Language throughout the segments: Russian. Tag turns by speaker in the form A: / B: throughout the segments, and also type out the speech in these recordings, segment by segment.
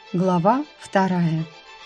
A: Глава 2.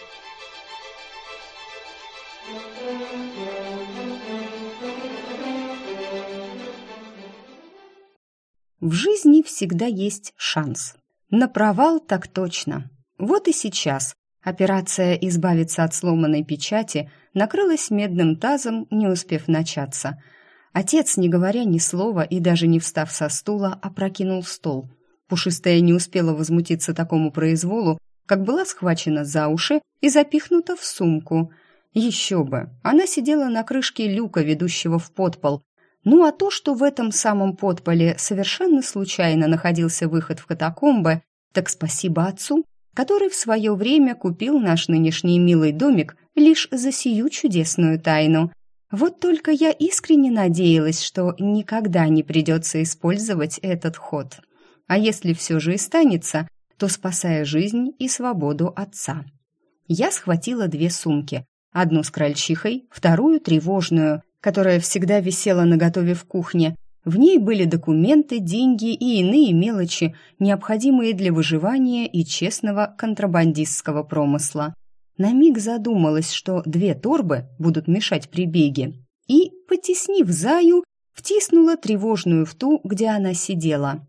A: В жизни всегда есть шанс. На провал так точно. Вот и сейчас операция «Избавиться от сломанной печати» накрылась медным тазом, не успев начаться. Отец, не говоря ни слова и даже не встав со стула, опрокинул стол. Пушистая не успела возмутиться такому произволу, как была схвачена за уши и запихнута в сумку. Еще бы, она сидела на крышке люка, ведущего в подпол. Ну а то, что в этом самом подполе совершенно случайно находился выход в катакомбы, так спасибо отцу, который в свое время купил наш нынешний милый домик лишь за сию чудесную тайну. Вот только я искренне надеялась, что никогда не придется использовать этот ход. А если все же и станется, то спасая жизнь и свободу отца. Я схватила 2 сумки, одну с крольчихой, вторую тревожную, которая всегда висела наготове в кухне. В ней были документы, деньги и иные мелочи, необходимые для выживания и честного контрабандистского промысла. На миг задумалась, что 2 торбы будут мешать при беге, и, потеснив Заю, втиснула тревожную в ту, где она сидела,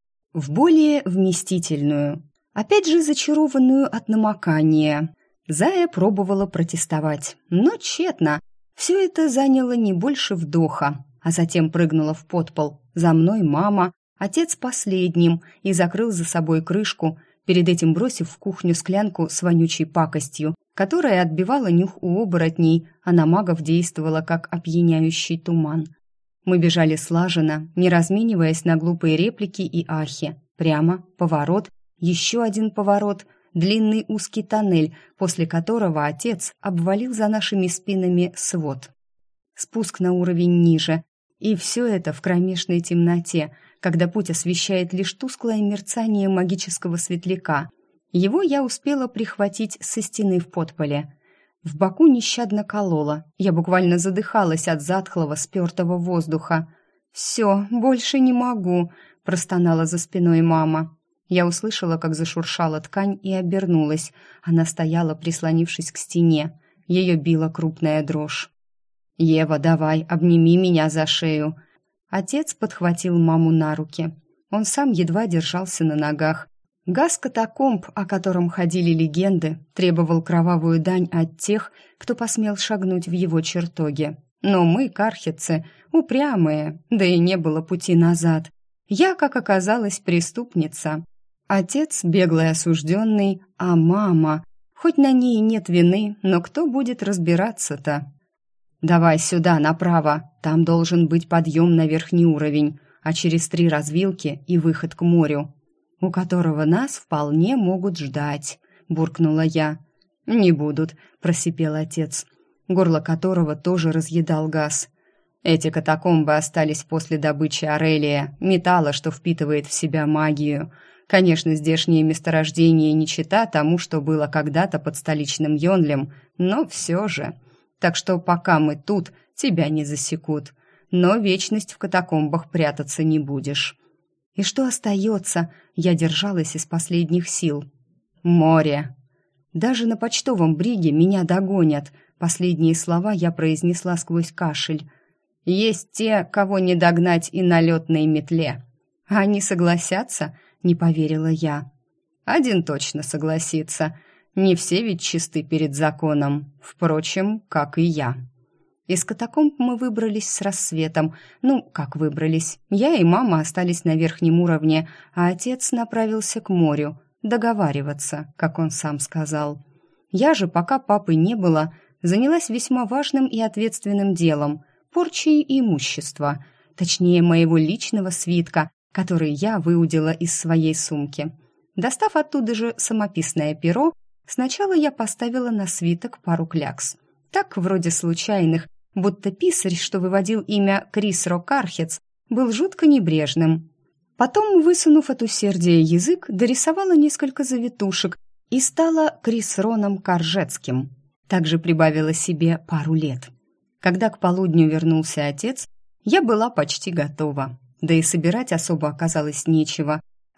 A: в более вместительную, опять же зачарованную от намокания. Зая пробовала протестовать, но тщетно. Все это заняло не больше вдоха, а затем прыгнула в подпол. За мной мама, отец последним, и закрыл за собой крышку, перед этим бросив в кухню склянку с вонючей пакостью, которая отбивала нюх у оборотней, а на магов действовала как опьяняющий туман. Мы бежали слаженно, не размениваясь на глупые реплики и ахи. Прямо, поворот, еще один поворот, длинный узкий тоннель, после которого отец обвалил за нашими спинами свод. Спуск на уровень ниже. И все это в кромешной темноте, когда путь освещает лишь тусклое мерцание магического светляка. Его я успела прихватить со стены в подполе. В боку нещадно кололо. Я буквально задыхалась от затхлого, спертого воздуха. «Все, больше не могу», — простонала за спиной мама. Я услышала, как зашуршала ткань, и обернулась. Она стояла, прислонившись к стене. Ее била крупная дрожь. «Ева, давай, обними меня за шею». Отец подхватил маму на руки. Он сам едва держался на ногах. Газ-катакомб, о котором ходили легенды, требовал кровавую дань от тех, кто посмел шагнуть в его чертоги. Но мы, кархетцы, упрямые, да и не было пути назад. Я, как оказалось, преступница. Отец беглый осужденный, а мама... Хоть на ней нет вины, но кто будет разбираться-то? «Давай сюда, направо, там должен быть подъем на верхний уровень, а через 3 развилки и выход к морю, у которого нас вполне могут ждать», — буркнула я. «Не будут», — просипел отец, горло которого тоже разъедал газ. «Эти катакомбы остались после добычи Орелия, металла, что впитывает в себя магию. Конечно, здешние месторождения не чета тому, что было когда-то под столичным Йонлем, но все же. Так что пока мы тут, тебя не засекут. Но вечность в катакомбах прятаться не будешь». «И что остается?» Я держалась из последних сил. «Море!» «Даже на почтовом бриге меня догонят». Последние слова я произнесла сквозь кашель. «Есть те, кого не догнать и на летной метле». «А они согласятся?» — не поверила я. «Один точно согласится. Не все ведь чисты перед законом. Впрочем, как и я». Из катакомб мы выбрались с рассветом. Ну, как выбрались? Я и мама остались на верхнем уровне, а отец направился к морю, договариваться, как он сам сказал. Я же, пока папы не было, занялась весьма важным и ответственным делом – порчей имущества, точнее, моего личного свитка, который я выудила из своей сумки. Достав оттуда же самописное перо, сначала я поставила на свиток пару клякс. Так, вроде случайных, будто писарь, что выводил имя Крисро Кархец, был жутко небрежным. Потом, высунув от усердия язык, дорисовала несколько завитушек и стала Крисроном Каржецким. Также прибавила себе пару лет. Когда к полудню вернулся отец, я была почти готова. Да и собирать особо оказалось нечего.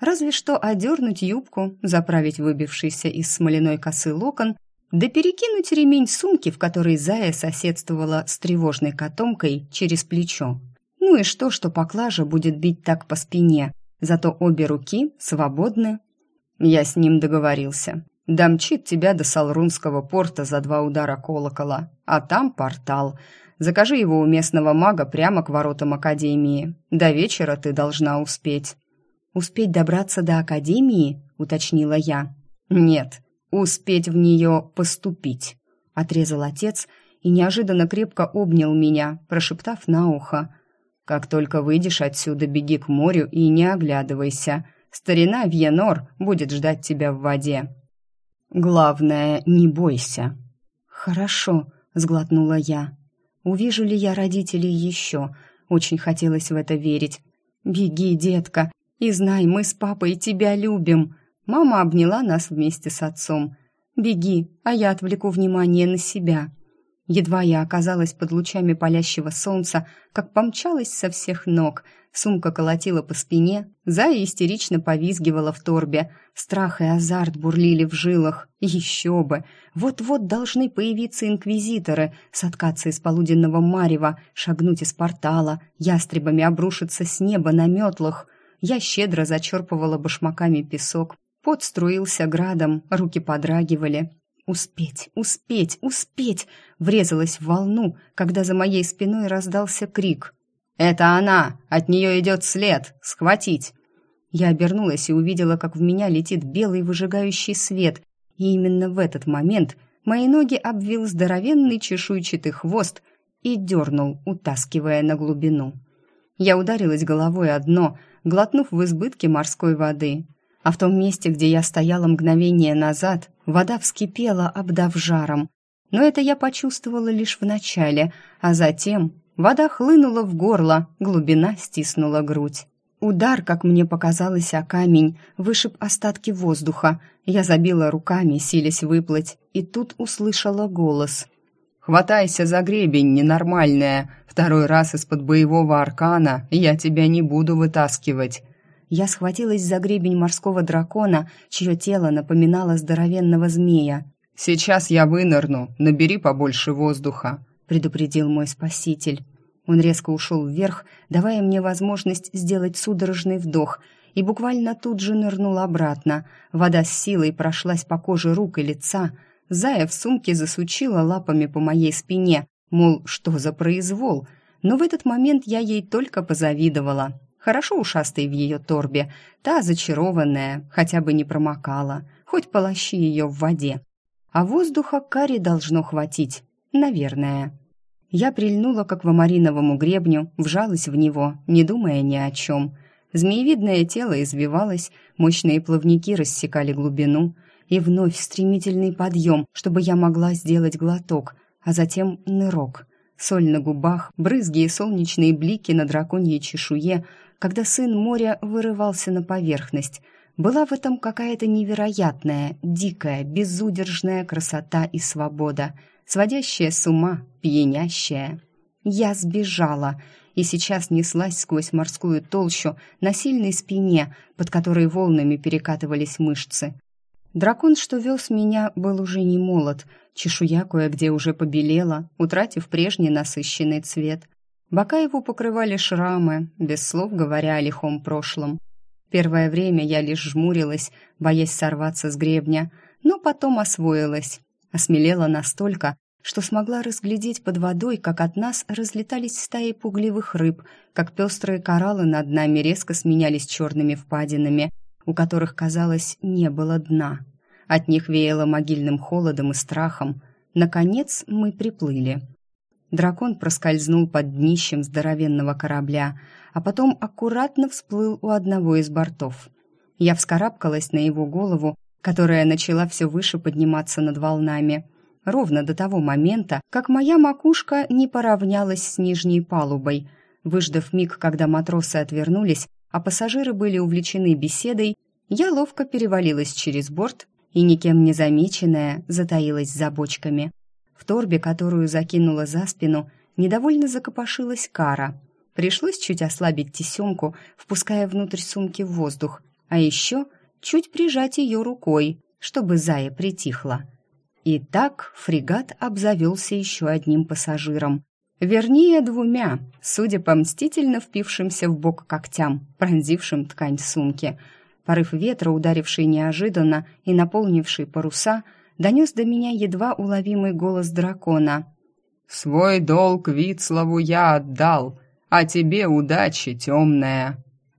A: Разве что одернуть юбку, заправить выбившийся из смоляной косы локон, да перекинуть ремень сумки, в которой Зая соседствовала с тревожной котомкой, через плечо. Ну и что поклажа будет бить так по спине, зато обе руки свободны. Я с ним договорился. Домчит тебя до Салрунского порта за 2 удара колокола, а там портал. Закажи его у местного мага прямо к воротам Академии. До вечера ты должна успеть». «Успеть добраться до Академии?» — уточнила я. «Нет, успеть в нее поступить», — отрезал отец и неожиданно крепко обнял меня, прошептав на ухо. «Как только выйдешь отсюда, беги к морю и не оглядывайся. Старина Вьенор будет ждать тебя в воде. Главное, не бойся». «Хорошо», — сглотнула я. «Увижу ли я родителей еще?» Очень хотелось в это верить. «Беги, детка, и знай, мы с папой тебя любим». Мама обняла нас вместе с отцом. «Беги, а я отвлеку внимание на себя». Едва я оказалась под лучами палящего солнца, как помчалась со всех ног. Сумка колотила по спине, Зая истерично повизгивала в торбе. Страх и азарт бурлили в жилах. Еще бы! Вот-вот должны появиться инквизиторы, соткаться из полуденного марева, шагнуть из портала, ястребами обрушиться с неба на метлах. Я щедро зачерпывала башмаками песок. Пот струился градом, руки подрагивали. «Успеть, успеть, успеть!» Врезалась в волну, когда за моей спиной раздался крик. «Это она! От нее идет след! Схватить!» Я обернулась и увидела, как в меня летит белый выжигающий свет, и именно в этот момент мои ноги обвил здоровенный чешуйчатый хвост и дернул, утаскивая на глубину. Я ударилась головой о дно, глотнув в избытке морской воды. А в том месте, где я стояла мгновение назад, вода вскипела, обдав жаром. Но это я почувствовала лишь в начале, а затем вода хлынула в горло, глубина стиснула грудь. Удар, как мне показалось, о камень вышиб остатки воздуха. Я забила руками, силясь выплыть, и тут услышала голос. «Хватайся за гребень, ненормальная! 2-й раз из-под боевого аркана я тебя не буду вытаскивать!» Я схватилась за гребень морского дракона, чье тело напоминало здоровенного змея. «Сейчас я вынырну, набери побольше воздуха», — предупредил мой спаситель. Он резко ушел вверх, давая мне возможность сделать судорожный вдох, и буквально тут же нырнул обратно. Вода с силой прошлась по коже рук и лица. Зая в сумке засучила лапами по моей спине, мол, что за произвол. Но в этот момент я ей только позавидовала. Хорошо ушастой в ее торбе, та зачарованная, хотя бы не промокала, хоть полощи ее в воде. А воздуха Кари должно хватить, наверное. Я прильнула к аквамариновому гребню, вжалась в него, не думая ни о чем. Змеевидное тело извивалось, мощные плавники рассекали глубину, и вновь стремительный подъем, чтобы я могла сделать глоток, а затем нырок. Соль на губах, брызги и солнечные блики на драконьей чешуе, когда сын моря вырывался на поверхность. Была в этом какая-то невероятная, дикая, безудержная красота и свобода, сводящая с ума, пьянящая. Я сбежала, и сейчас неслась сквозь морскую толщу на сильной спине, под которой волнами перекатывались мышцы. Дракон, что вез меня, был уже не молод, чешуя кое-где уже побелела, утратив прежний насыщенный цвет. Бока его покрывали шрамы, без слов говоря о лихом прошлом. Первое время я лишь жмурилась, боясь сорваться с гребня, но потом освоилась. Осмелела настолько, что смогла разглядеть под водой, как от нас разлетались стаи пугливых рыб, как пестрые кораллы над нами резко сменялись черными впадинами, у которых, казалось, не было дна. От них веяло могильным холодом и страхом. Наконец мы приплыли. Дракон проскользнул под днищем здоровенного корабля, а потом аккуратно всплыл у одного из бортов. Я вскарабкалась на его голову, которая начала все выше подниматься над волнами, ровно до того момента, как моя макушка не поравнялась с нижней палубой. Выждав миг, когда матросы отвернулись, а пассажиры были увлечены беседой, я ловко перевалилась через борт и, никем не замеченная, затаилась за бочками. В торбе, которую закинула за спину, недовольно закопошилась Кара. Пришлось чуть ослабить тесемку, впуская внутрь сумки воздух, а еще чуть прижать ее рукой, чтобы Зая притихла. И так фрегат обзавелся еще одним пассажиром. Вернее, двумя, судя по мстительно впившимся в бок когтям, пронзившим ткань сумки. Порыв ветра, ударивший неожиданно и наполнивший паруса, донес до меня едва уловимый голос дракона.
B: «Свой долг Вицлаву я отдал, а тебе удачи, темная!»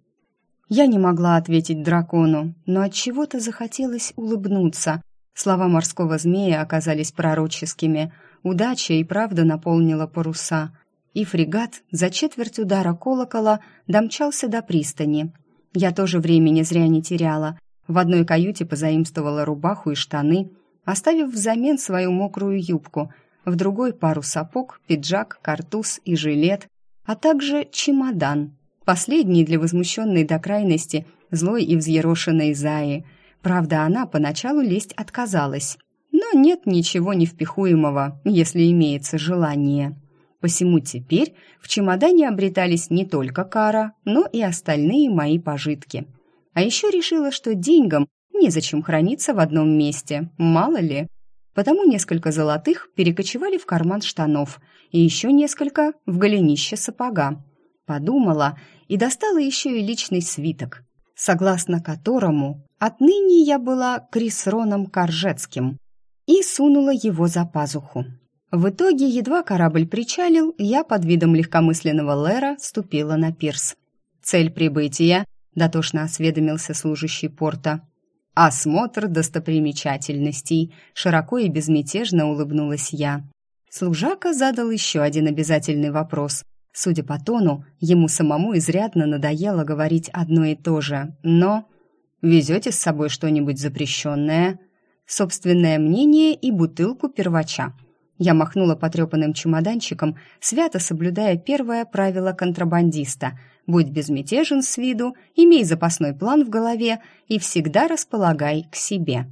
A: Я не могла ответить дракону, но отчего-то захотелось улыбнуться. Слова морского змея оказались пророческими. Удача и правда наполнила паруса. И фрегат за четверть удара колокола домчался до пристани. Я тоже времени зря не теряла. В одной каюте позаимствовала рубаху и штаны, оставив взамен свою мокрую юбку, в другой пару сапог, пиджак, картуз и жилет, а также чемодан. Последний для возмущенной до крайности злой и взъерошенной Заи. Правда, она поначалу лезть отказалась. Но нет ничего невпихуемого, если имеется желание. Посему теперь в чемодане обретались не только кара, но и остальные мои пожитки. А еще решила, что деньгам незачем храниться в одном месте, мало ли. Потому несколько золотых перекочевали в карман штанов, и еще несколько в голенище сапога. Подумала и достала еще и личный свиток, согласно которому отныне я была Крисроном Коржецким, и сунула его за пазуху. В итоге, едва корабль причалил, я под видом легкомысленного Лера ступила на пирс. «Цель прибытия», — дотошно осведомился служащий порта. «Осмотр достопримечательностей», — широко и безмятежно улыбнулась я. Служака задал еще один обязательный вопрос. Судя по тону, ему самому изрядно надоело говорить одно и то же. Но «Везете с собой что-нибудь запрещенное?» «Собственное мнение и бутылку первача». Я махнула потрепанным чемоданчиком, свято соблюдая первое правило контрабандиста: будь безмятежен с виду, имей запасной план в голове и всегда располагай к себе.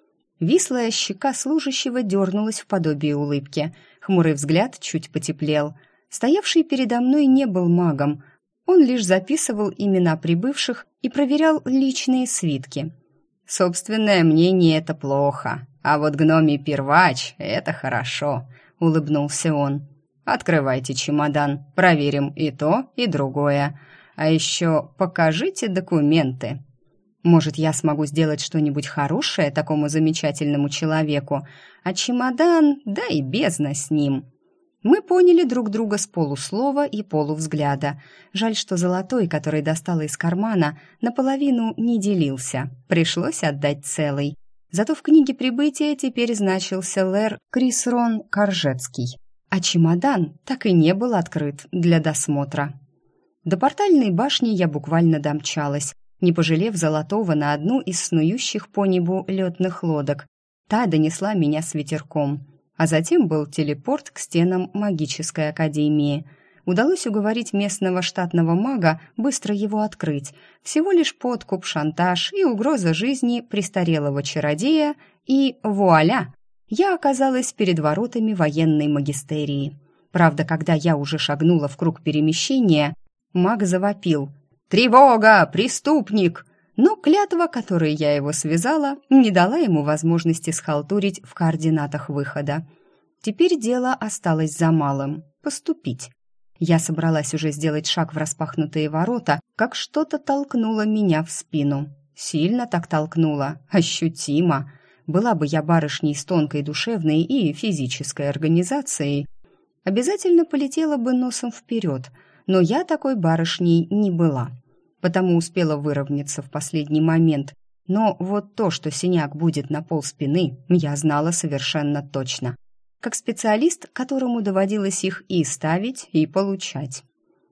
A: Вислая щека служащего дернулась в подобие улыбки. Хмурый взгляд чуть потеплел. Стоявший передо мной не был магом. Он лишь записывал имена прибывших и проверял личные свитки. «Собственное мнение — это плохо, а вот гномий первач — это хорошо», — улыбнулся он. «Открывайте чемодан, проверим и то, и другое. А еще покажите документы. Может, я смогу сделать что-нибудь хорошее такому замечательному человеку, а чемодан, да и бездна с ним». Мы поняли друг друга с полуслова и полувзгляда. Жаль, что золотой, который достала из кармана, наполовину не делился. Пришлось отдать целый. Зато в книге прибытия теперь значился Лэр Крисрон Коржецкий. А чемодан так и не был открыт для досмотра. До портальной башни я буквально домчалась, не пожалев золотого на одну из снующих по небу летных лодок. Та донесла меня с ветерком. А затем был телепорт к стенам магической академии. Удалось уговорить местного штатного мага быстро его открыть. Всего лишь подкуп, шантаж и угроза жизни престарелого чародея, и вуаля! Я оказалась перед воротами военной магистерии. Правда, когда я уже шагнула в круг перемещения, маг завопил: «Тревога! Преступник!» Но клятва, которой я его связала, не дала ему возможности схалтурить в координатах выхода. Теперь дело осталось за малым — поступить. Я собралась уже сделать шаг в распахнутые ворота, как что-то толкнуло меня в спину. Сильно так толкнуло, ощутимо. Была бы я барышней с тонкой душевной и физической организацией, обязательно полетела бы носом вперед, но я такой барышней не была. Потому успела выровняться в последний момент. Но вот то, что синяк будет на полспины, я знала совершенно точно. Как специалист, которому доводилось их и ставить, и получать.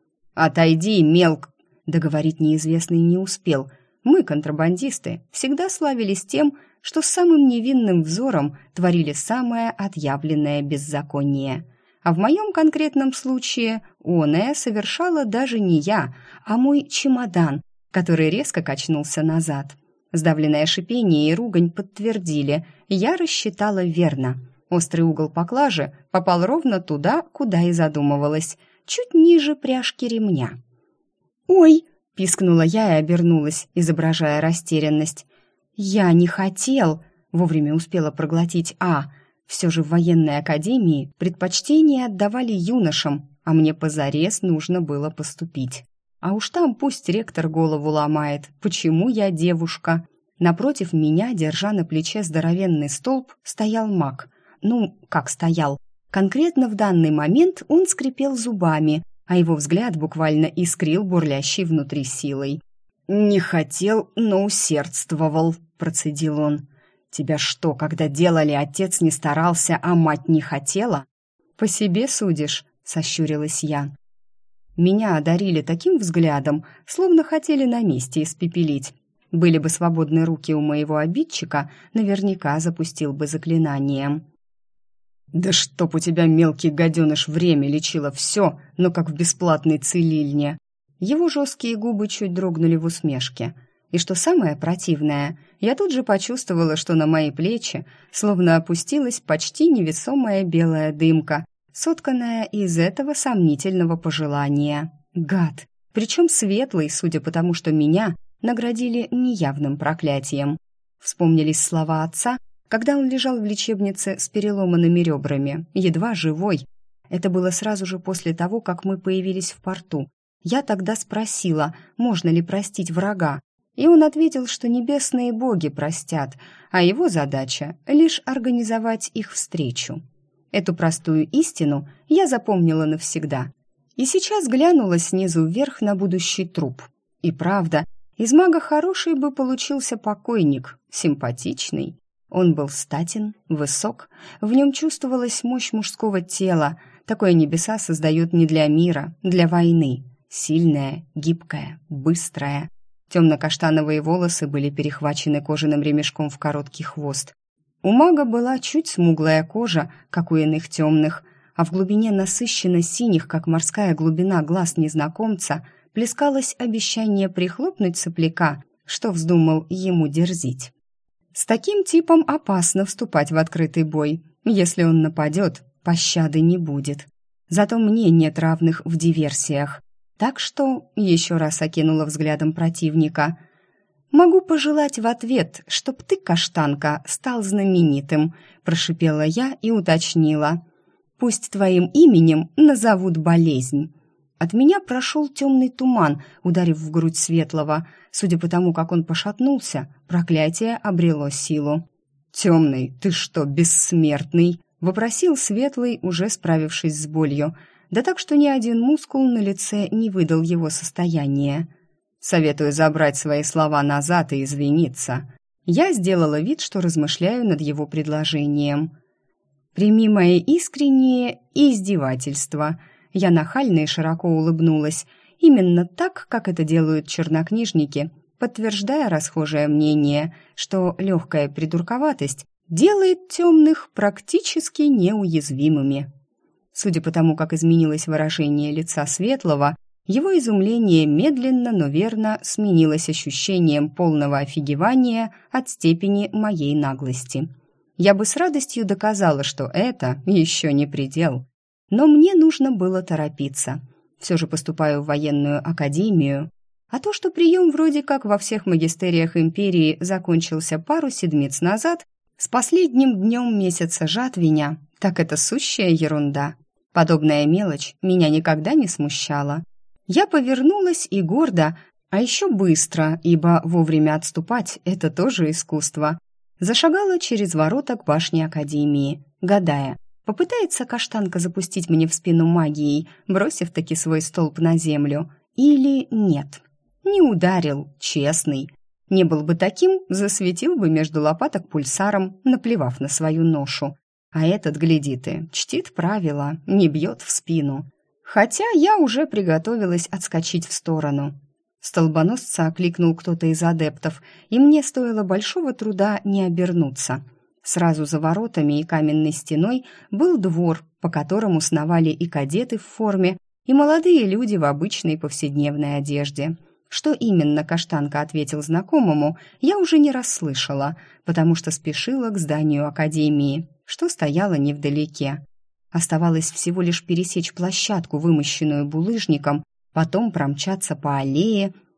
A: «Отойди, мелк!» Договорить неизвестный не успел. Мы, контрабандисты, всегда славились тем, что с самым невинным взором творили самое отъявленное беззаконие. А в моем конкретном случае оное совершала даже не я, а мой чемодан, который резко качнулся назад. Сдавленное шипение и ругань подтвердили, я рассчитала верно. Острый угол поклажи попал ровно туда, куда и задумывалась, чуть ниже пряжки ремня. «Ой!» — пискнула я и обернулась, изображая растерянность. «Я не хотел», — вовремя успела проглотить Все же в военной академии предпочтение отдавали юношам, а мне позарез нужно было поступить. А уж там пусть ректор голову ломает, почему я девушка. Напротив меня, держа на плече здоровенный столб, стоял маг. Ну, как стоял? Конкретно в данный момент он скрипел зубами, а его взгляд буквально искрил бурлящей внутри силой. «Не хотел, но усердствовал», — процедил он. «Тебя что, когда делали, отец не старался, а мать не хотела?» «По себе судишь», — сощурилась я. Меня одарили таким взглядом, словно хотели на месте испепелить. Были бы свободны руки у моего обидчика, наверняка запустил бы заклинанием. «Да чтоб у тебя, мелкий гаденыш, время лечило все, но как в бесплатной целильне!» Его жесткие губы чуть дрогнули в усмешке. И что самое противное, я тут же почувствовала, что на мои плечи словно опустилась почти невесомая белая дымка, сотканная из этого сомнительного пожелания. Гад! Причем светлый, судя по тому, что меня наградили неявным проклятием. Вспомнились слова отца, когда он лежал в лечебнице с переломанными ребрами, едва живой. Это было сразу же после того, как мы появились в порту. Я тогда спросила, можно ли простить врага, и он ответил, что небесные боги простят, а его задача — лишь организовать их встречу. Эту простую истину я запомнила навсегда. И сейчас глянула снизу вверх на будущий труп. И правда, из мага хороший бы получился покойник, симпатичный. Он был статен, высок, в нем чувствовалась мощь мужского тела. Такое небеса создают не для мира, для войны. Сильная, гибкая, быстрая. Темно-каштановые волосы были перехвачены кожаным ремешком в короткий хвост. У мага была чуть смуглая кожа, как у иных темных, а в глубине насыщенно синих, как морская глубина глаз незнакомца, плескалось обещание прихлопнуть сопляка, что вздумал ему дерзить. С таким типом опасно вступать в открытый бой. Если он нападет, пощады не будет. Зато мне нет равных в диверсиях. Так что еще раз окинула взглядом противника. «Могу пожелать в ответ, чтоб ты, каштанка, стал знаменитым», прошипела я и уточнила. «Пусть твоим именем назовут болезнь». От меня прошел темный туман, ударив в грудь светлого. Судя по тому, как он пошатнулся, проклятие обрело силу. «Темный, ты что, бессмертный?» — вопросил светлый, уже справившись с болью. Да так, что ни один мускул на лице не выдал его состояние. «Советую забрать свои слова назад и извиниться». Я сделала вид, что размышляю над его предложением. «Прими мои искренние издевательства». Я нахально и широко улыбнулась, именно так, как это делают чернокнижники, подтверждая расхожее мнение, что легкая придурковатость делает темных практически неуязвимыми. Судя по тому, как изменилось выражение лица светлого, его изумление медленно, но верно сменилось ощущением полного офигевания от степени моей наглости. Я бы с радостью доказала, что это еще не предел. Но мне нужно было торопиться. Все же поступаю в военную академию. А то, что прием вроде как во всех магистериях империи закончился пару седмиц назад, с последним днем месяца жатвеня, так это сущая ерунда. Подобная мелочь меня никогда не смущала. Я повернулась и гордо, а еще быстро, ибо вовремя отступать — это тоже искусство, зашагала через ворота к башне академии, гадая, попытается каштанка запустить мне в спину магией, бросив таки свой столб на землю, или нет. Не ударил, честный. Не был бы таким, засветил бы между лопаток пульсаром, наплевав на свою ношу. А этот, гляди ты, чтит правила, не бьет в спину. Хотя я уже приготовилась отскочить в сторону. Столбоносца окликнул кто-то из адептов, и мне стоило большого труда не обернуться. Сразу за воротами и каменной стеной был двор, по которому сновали и кадеты в форме, и молодые люди в обычной повседневной одежде. Что именно каштанка ответил знакомому, я уже не расслышала, потому что спешила к зданию академии, что стояло невдалеке. Оставалось всего лишь пересечь площадку, вымощенную булыжником, потом промчаться по аллее,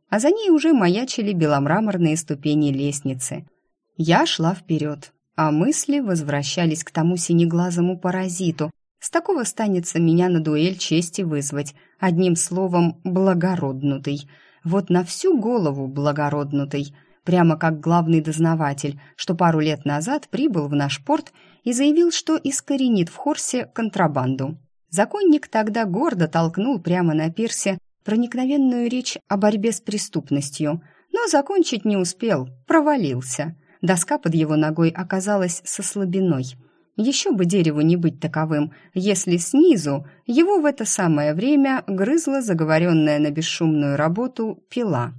A: а за ней уже маячили беломраморные ступени лестницы. Я шла вперед, а мысли возвращались к тому синеглазому паразиту. С такого станется меня на дуэль чести вызвать, одним словом, благороднутый. Вот на всю голову благороднутый, прямо как главный дознаватель, что пару лет назад прибыл в наш порт и заявил, что искоренит в Хорсе контрабанду. Законник тогда гордо толкнул прямо на пирсе проникновенную речь о борьбе с преступностью, но закончить не успел, провалился. Доска под его ногой оказалась со слабиной. Еще бы дереву не быть таковым, если снизу его в это самое время грызла заговоренная на бесшумную работу пила.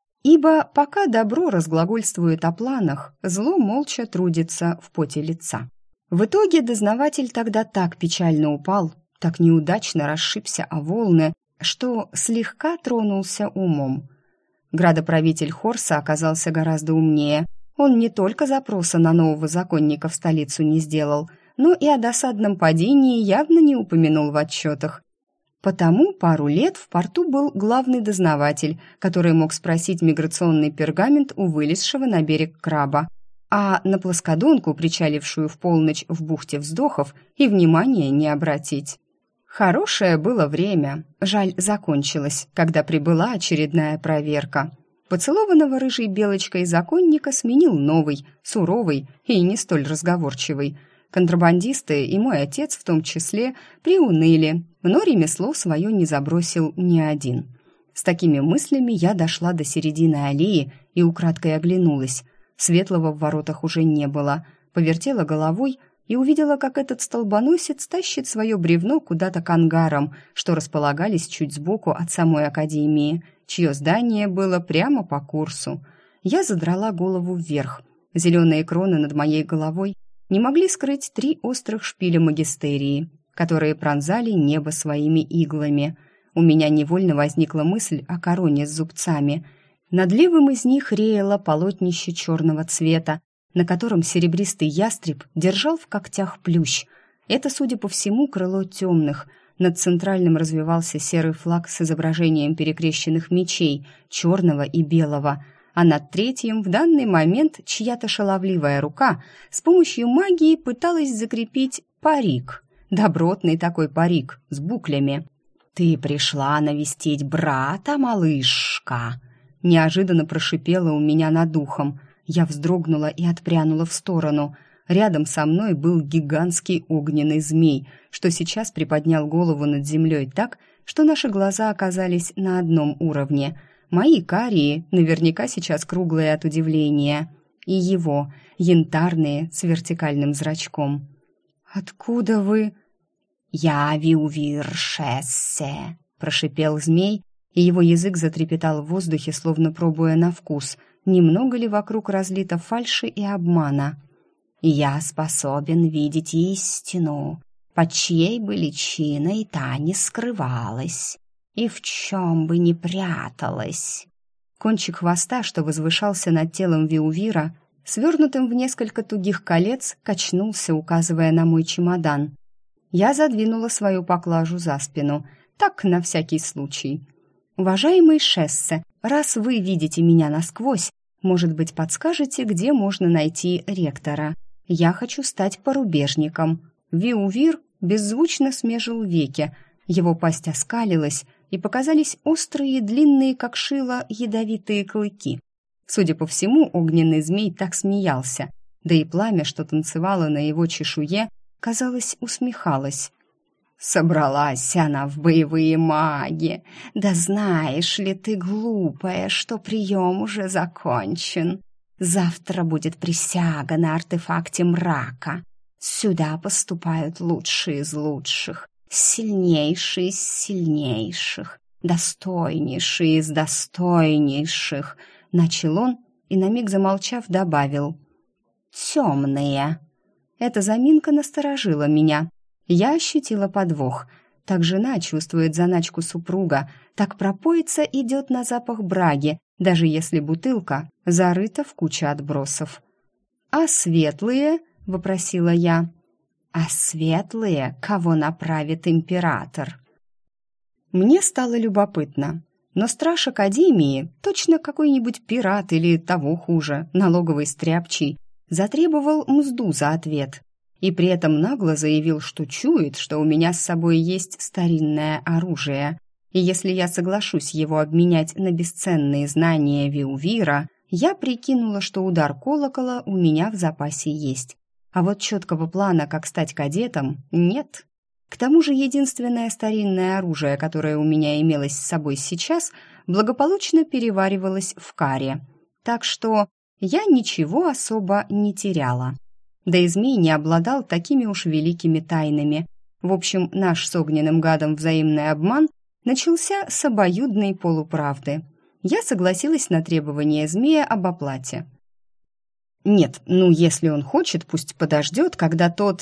A: Ибо пока добро разглагольствует о планах, зло молча трудится в поте лица. В итоге дознаватель тогда так печально упал, так неудачно расшибся о волны, что слегка тронулся умом. Градоправитель Хорса оказался гораздо умнее. Он не только запроса на нового законника в столицу не сделал, но и о досадном падении явно не упомянул в отчетах. Потому пару лет в порту был главный дознаватель, который мог спросить миграционный пергамент у вылезшего на берег краба, а на плоскодонку, причалившую в полночь в бухте Вздохов, и внимания не обратить. Хорошее было время, жаль, закончилось, когда прибыла очередная проверка. Поцелованного рыжей белочкой законника сменил новый, суровый и не столь разговорчивый. Контрабандисты и мой отец в том числе приуныли, но ремесло свое не забросил ни один. С такими мыслями я дошла до середины аллеи и украдкой оглянулась. Светлого в воротах уже не было. Повертела головой и увидела, как этот столбоносец тащит свое бревно куда-то к ангарам, что располагались чуть сбоку от самой академии, чье здание было прямо по курсу. Я задрала голову вверх. Зеленые кроны над моей головой не могли скрыть 3 острых шпиля магистерии, которые пронзали небо своими иглами. У меня невольно возникла мысль о короне с зубцами. Над левым из них реяло полотнище черного цвета, на котором серебристый ястреб держал в когтях плющ. Это, судя по всему, крыло темных. Над центральным развивался серый флаг с изображением перекрещенных мечей, черного и белого, а над третьим в данный момент чья-то шаловливая рука с помощью магии пыталась закрепить парик. Добротный такой парик с буклями. «Ты пришла навестить брата, малышка?» Неожиданно прошипела у меня над ухом. Я вздрогнула и отпрянула в сторону. Рядом со мной был гигантский огненный змей, что сейчас приподнял голову над землей так, что наши глаза оказались на одном уровне. Мои карие, наверняка сейчас круглые от удивления, и его, янтарные, с вертикальным зрачком. «Откуда вы?» «Я Виувир-Шессе», — прошипел змей, и его язык затрепетал в воздухе, словно пробуя на вкус, немного ли вокруг разлито фальши и обмана. «Я способен видеть истину, под чьей бы личиной та не скрывалась, и в чем бы ни пряталась». Кончик хвоста, что возвышался над телом Виувира, свернутым в несколько тугих колец, качнулся, указывая на мой чемодан. Я задвинула свою поклажу за спину, так на всякий случай. «Уважаемый Шессе, раз вы видите меня насквозь, может быть, подскажете, где можно найти ректора? Я хочу стать порубежником». Виувир беззвучно смежил веки, его пасть оскалилась, и показались острые, длинные, как шило, ядовитые клыки. Судя по всему, огненный змей так смеялся, да и пламя, что танцевало на его чешуе, казалось, усмехалось. «Собралась она в боевые маги. Да знаешь ли ты, глупая, что прием уже закончен? Завтра будет присяга на артефакте мрака. Сюда поступают лучшие из лучших, сильнейшие из сильнейших, достойнейшие из достойнейших», — начал он и, на миг замолчав, добавил: «темные». Эта заминка насторожила меня. Я ощутила подвох. Так жена чувствует заначку супруга, так пропоица идет на запах браги, даже если бутылка зарыта в куче отбросов. «А светлые?» — вопросила я. «А светлые, кого направит император?» Мне стало любопытно. Но страж Академии, точно какой-нибудь пират или того хуже, налоговый стряпчий, затребовал мзду за ответ. И при этом нагло заявил, что чует, что у меня с собой есть старинное оружие. И если я соглашусь его обменять на бесценные знания Виувира, я прикинула, что удар колокола у меня в запасе есть. А вот четкого плана, как стать кадетом, нет. К тому же единственное старинное оружие, которое у меня имелось с собой сейчас, благополучно переваривалось в каре. Так что я ничего особо не теряла. Да и змей не обладал такими уж великими тайнами. В общем, наш с огненным гадом взаимный обман начался с обоюдной полуправды. Я согласилась на требование змея об оплате. Нет, если он хочет, пусть подождет, когда тот,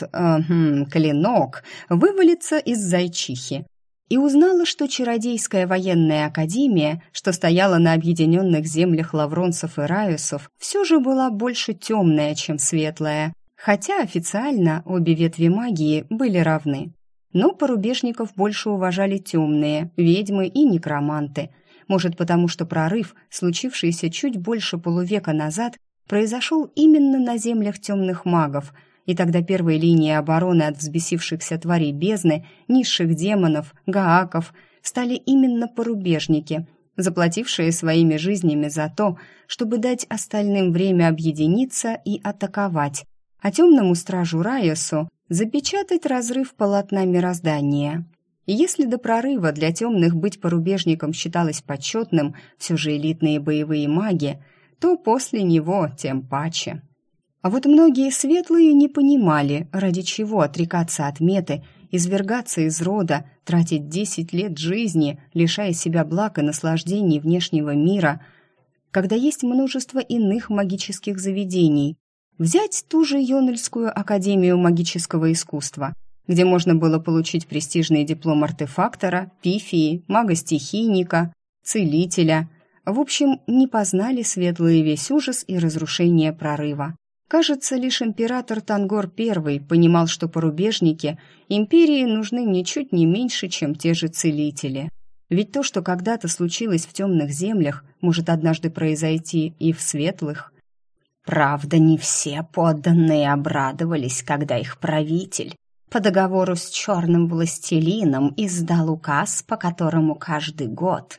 A: клинок вывалится из зайчихи. И узнала, что чародейская военная академия, что стояла на объединенных землях лавронцев и раюсов, все же была больше темная, чем светлая, хотя официально обе ветви магии были равны. Но порубежников больше уважали темные, ведьмы и некроманты. Может, потому что прорыв, случившийся чуть больше полувека назад, произошел именно на землях темных магов, и тогда первой линией обороны от взбесившихся тварей бездны, низших демонов, гааков, стали именно порубежники, заплатившие своими жизнями за то, чтобы дать остальным время объединиться и атаковать, а темному стражу Райосу запечатать разрыв полотна мироздания. И если до прорыва для темных быть порубежником считалось почетным, все же элитные боевые маги, то после него тем паче. А вот многие светлые не понимали, ради чего отрекаться от меты, извергаться из рода, тратить 10 лет жизни, лишая себя благ и наслаждений внешнего мира, когда есть множество иных магических заведений. Взять ту же Йонельскую академию магического искусства, где можно было получить престижный диплом артефактора, пифии, мага-стихийника, целителя. В общем, не познали светлые весь ужас и разрушение прорыва. Кажется, лишь император Тангор I понимал, что порубежники империи нужны ничуть не меньше, чем те же целители. Ведь то, что когда-то случилось в темных землях, может однажды произойти и в светлых. Правда, не все подданные обрадовались, когда их правитель по договору с черным властелином издал указ, по которому каждый год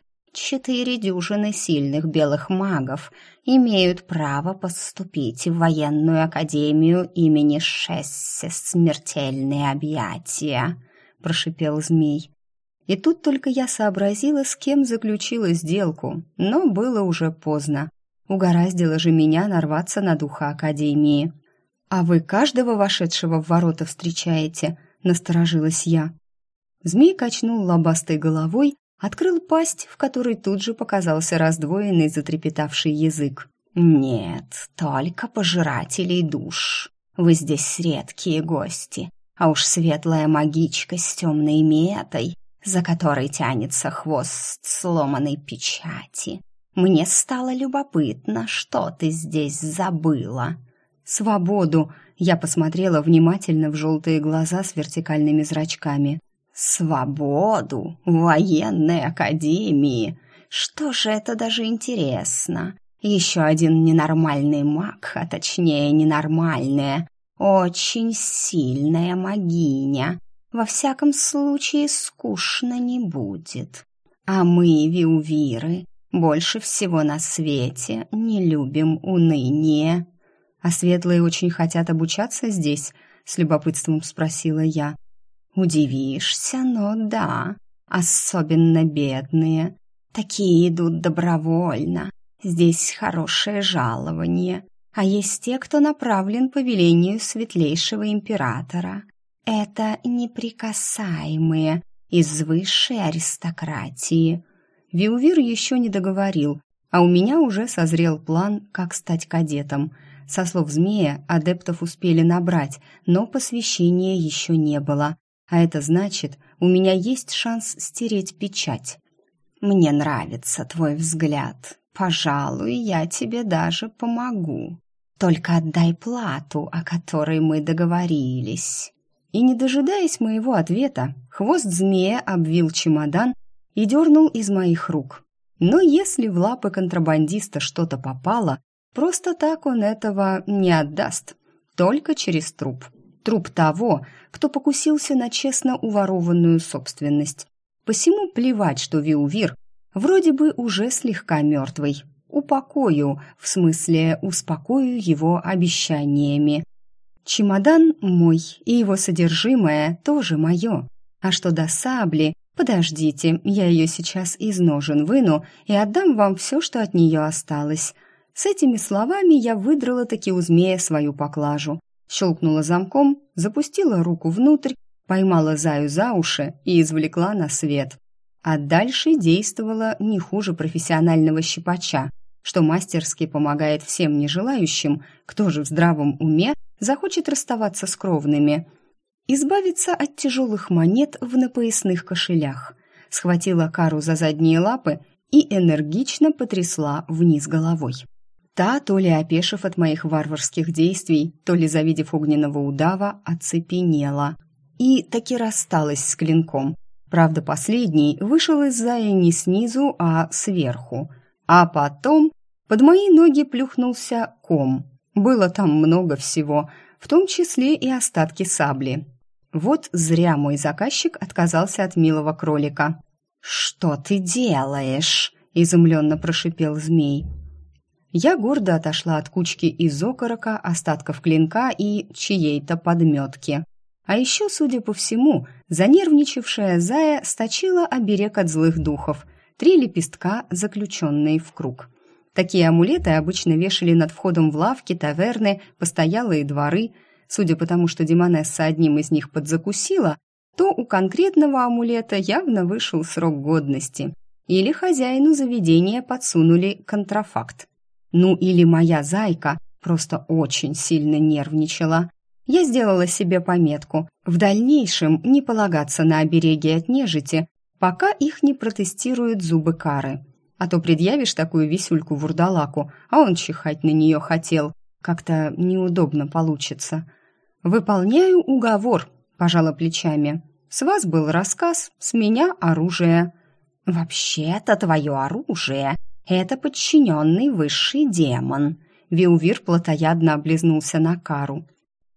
A: 4 дюжины сильных белых магов имеют право поступить в военную академию имени Шессе «Смертельные объятия», — прошипел змей. И тут только я сообразила, с кем заключила сделку, но было уже поздно. Угораздило же меня нарваться на духа академии. «А вы каждого вошедшего в ворота встречаете?» — насторожилась я. Змей качнул лобастой головой, открыл пасть, в которой тут же показался раздвоенный затрепетавший язык. «Нет, только пожирателей душ. Вы здесь редкие гости, а уж светлая магичка с темной метой, за которой тянется хвост сломанной печати. Мне стало любопытно, что ты здесь забыла». «Свободу!» — я посмотрела внимательно в желтые глаза с вертикальными зрачками. «Свободу в военной академии! Что же это даже интересно? Еще один ненормальный маг, а точнее ненормальная, очень сильная магиня. Во всяком случае, скучно не будет. А мы, виувиры, больше всего на свете не любим уныние». «А светлые очень хотят обучаться здесь?» — с любопытством спросила я. «Удивишься, но да, особенно бедные. Такие идут добровольно. Здесь хорошее жалование. А есть те, кто направлен по велению светлейшего императора. Это неприкасаемые из высшей аристократии». Виувир еще не договорил, а у меня уже созрел план, как стать кадетом. Со слов змея, адептов успели набрать, но посвящения еще не было. А это значит, у меня есть шанс стереть печать. «Мне нравится твой взгляд. Пожалуй, я тебе даже помогу. Только отдай плату, о которой мы договорились». И, не дожидаясь моего ответа, хвост змея обвил чемодан и дернул из моих рук. Но если в лапы контрабандиста что-то попало, просто так он этого не отдаст. Только через труп. Труп того, кто покусился на честно уворованную собственность. Посему плевать, что Виувир вроде бы уже слегка мертвый. Упокою, в смысле успокою его обещаниями. Чемодан мой, и его содержимое тоже мое. А что до сабли, подождите, я ее сейчас из ножен выну и отдам вам все, что от нее осталось. С этими словами я выдрала таки у змея свою поклажу, щелкнула замком, запустила руку внутрь, поймала Заю за уши и извлекла на свет. А дальше действовала не хуже профессионального щипача, что мастерски помогает всем нежелающим, кто же в здравом уме захочет расставаться с кровными. Избавиться от тяжелых монет в напоясных кошелях. Схватила Кару за задние лапы и энергично потрясла вниз головой. Та, то ли опешив от моих варварских действий, то ли завидев огненного удава, оцепенела. И таки рассталась с клинком. Правда, последний вышел из Заи не снизу, а сверху. А потом под мои ноги плюхнулся ком. Было там много всего, в том числе и остатки сабли. Вот зря мой заказчик отказался от милого кролика. «Что ты делаешь?» – изумленно прошипел змей. Я гордо отошла от кучки из окорока, остатков клинка и чьей-то подметки. А еще, судя по всему, занервничавшая Зая сточила оберег от злых духов, 3 лепестка, заключенные в круг. Такие амулеты обычно вешали над входом в лавки, таверны, постоялые дворы. Судя по тому, что демонесса одним из них подзакусила, то у конкретного амулета явно вышел срок годности. Или хозяину заведения подсунули контрафакт. Ну или моя зайка просто очень сильно нервничала. Я сделала себе пометку в дальнейшем не полагаться на обереги от нежити, пока их не протестируют зубы Кары. А то предъявишь такую висюльку-вурдалаку, а он чихать на нее хотел. Как-то неудобно получится. «Выполняю уговор», – пожала плечами. «С вас был рассказ, с меня оружие». «Вообще-то твое оружие – это подчиненный высший демон», – Виувир плотоядно облизнулся на Кару.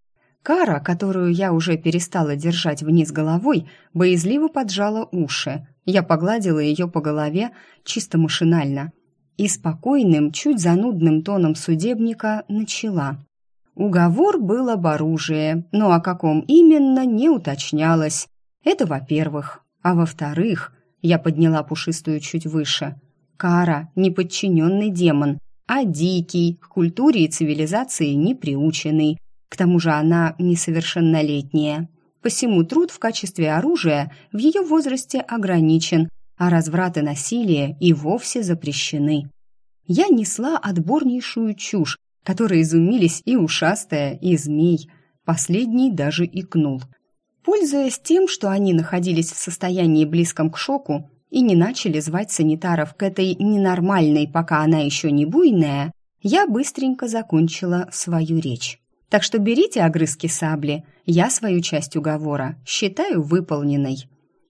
A: Кара, которую я уже перестала держать вниз головой, боязливо поджала уши. Я погладила ее по голове чисто машинально и спокойным, чуть занудным тоном судебника начала. Уговор был об оружии, но о каком именно не уточнялось. Это во-первых. А во-вторых, я подняла пушистую чуть выше. Кара – не подчиненный демон, а дикий, к культуре и цивилизации не приученный. К тому же она несовершеннолетняя. Посему труд в качестве оружия в ее возрасте ограничен, а разврат и насилие и вовсе запрещены. Я несла отборнейшую чушь, которой изумились и ушастая, и змей. Последний даже икнул. Пользуясь тем, что они находились в состоянии близком к шоку и не начали звать санитаров к этой ненормальной, пока она еще не буйная, я быстренько закончила свою речь. Так что берите огрызки сабли, я свою часть уговора считаю выполненной.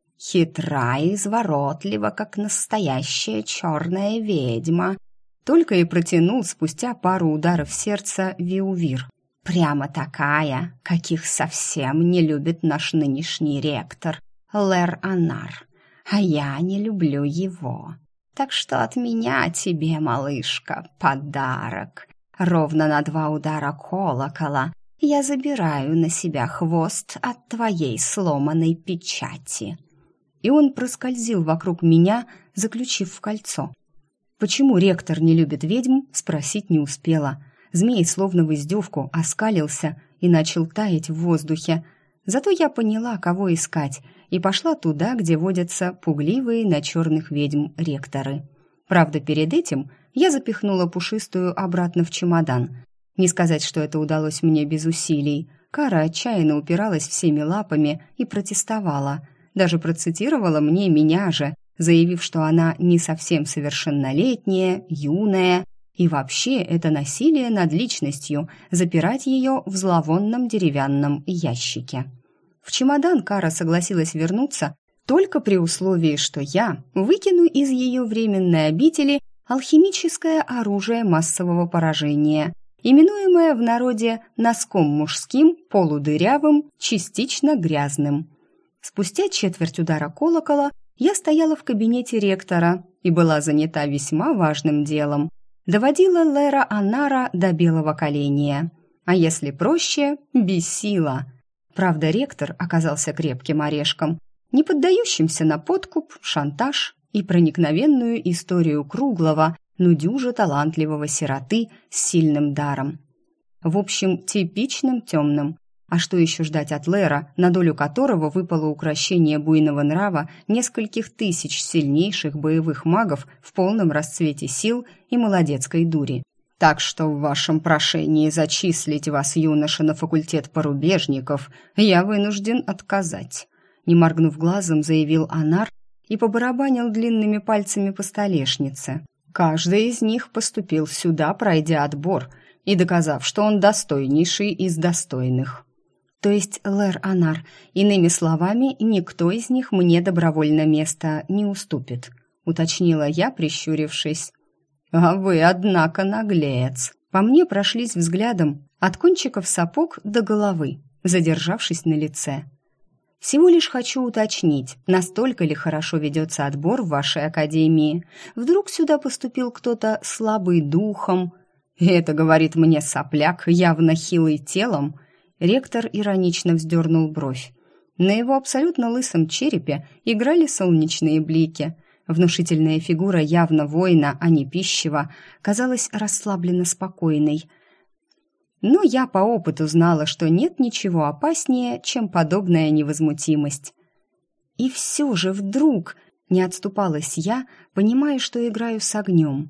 A: Хитра и изворотлива, как настоящая черная ведьма, только и протянул спустя пару ударов сердца Виувир. Прямо такая, каких совсем не любит наш нынешний ректор, Лэр Анар. А я не люблю его. Так что от меня тебе, малышка, подарок. Ровно на 2 удара колокола я забираю на себя хвост от твоей сломанной печати». И он проскользил вокруг меня, заключив в кольцо. Почему ректор не любит ведьм, спросить не успела. Змей словно в издевку оскалился и начал таять в воздухе. Зато я поняла, кого искать, и пошла туда, где водятся пугливые на черных ведьм ректоры. Правда, перед этим я запихнула пушистую обратно в чемодан. Не сказать, что это удалось мне без усилий. Кара отчаянно упиралась всеми лапами и протестовала. Даже процитировала мне меня же, заявив, что она не совсем совершеннолетняя, юная, и вообще это насилие над личностью, запирать ее в зловонном деревянном ящике. В чемодан Кара согласилась вернуться только при условии, что я выкину из ее временной обители алхимическое оружие массового поражения, именуемое в народе носком мужским, полудырявым, частично грязным. Спустя четверть удара колокола я стояла в кабинете ректора и была занята весьма важным делом. Доводила Лера Анара до белого коленя. А если проще, бесила. Правда, ректор оказался крепким орешком, не поддающимся на подкуп, шантаж и проникновенную историю круглого, но дюже талантливого сироты с сильным даром. В общем, типичным темным. А что еще ждать от Лера, на долю которого выпало укрощение буйного нрава нескольких тысяч сильнейших боевых магов в полном расцвете сил и молодецкой дури? Так что в вашем прошении зачислить вас, юноша, на факультет порубежников я вынужден отказать. Не моргнув глазом, заявил Анар и побарабанил длинными пальцами по столешнице. Каждый из них поступил сюда, пройдя отбор и доказав, что он достойнейший из достойных. То есть, Лэр Анар, иными словами, никто из них мне добровольно место не уступит, уточнила я, прищурившись. А вы, однако, наглец. По мне прошлись взглядом от кончиков сапог до головы, задержавшись на лице. Всего лишь хочу уточнить, настолько ли хорошо ведется отбор в вашей академии. Вдруг сюда поступил кто-то слабый духом? И это говорит мне сопляк, явно хилый телом. Ректор иронично вздернул бровь. На его абсолютно лысом черепе играли солнечные блики. Внушительная фигура явно воина, а не пищева, казалась расслабленно спокойной. Но я по опыту знала, что нет ничего опаснее, чем подобная невозмутимость. И все же вдруг не отступалась я, понимая, что играю с огнем.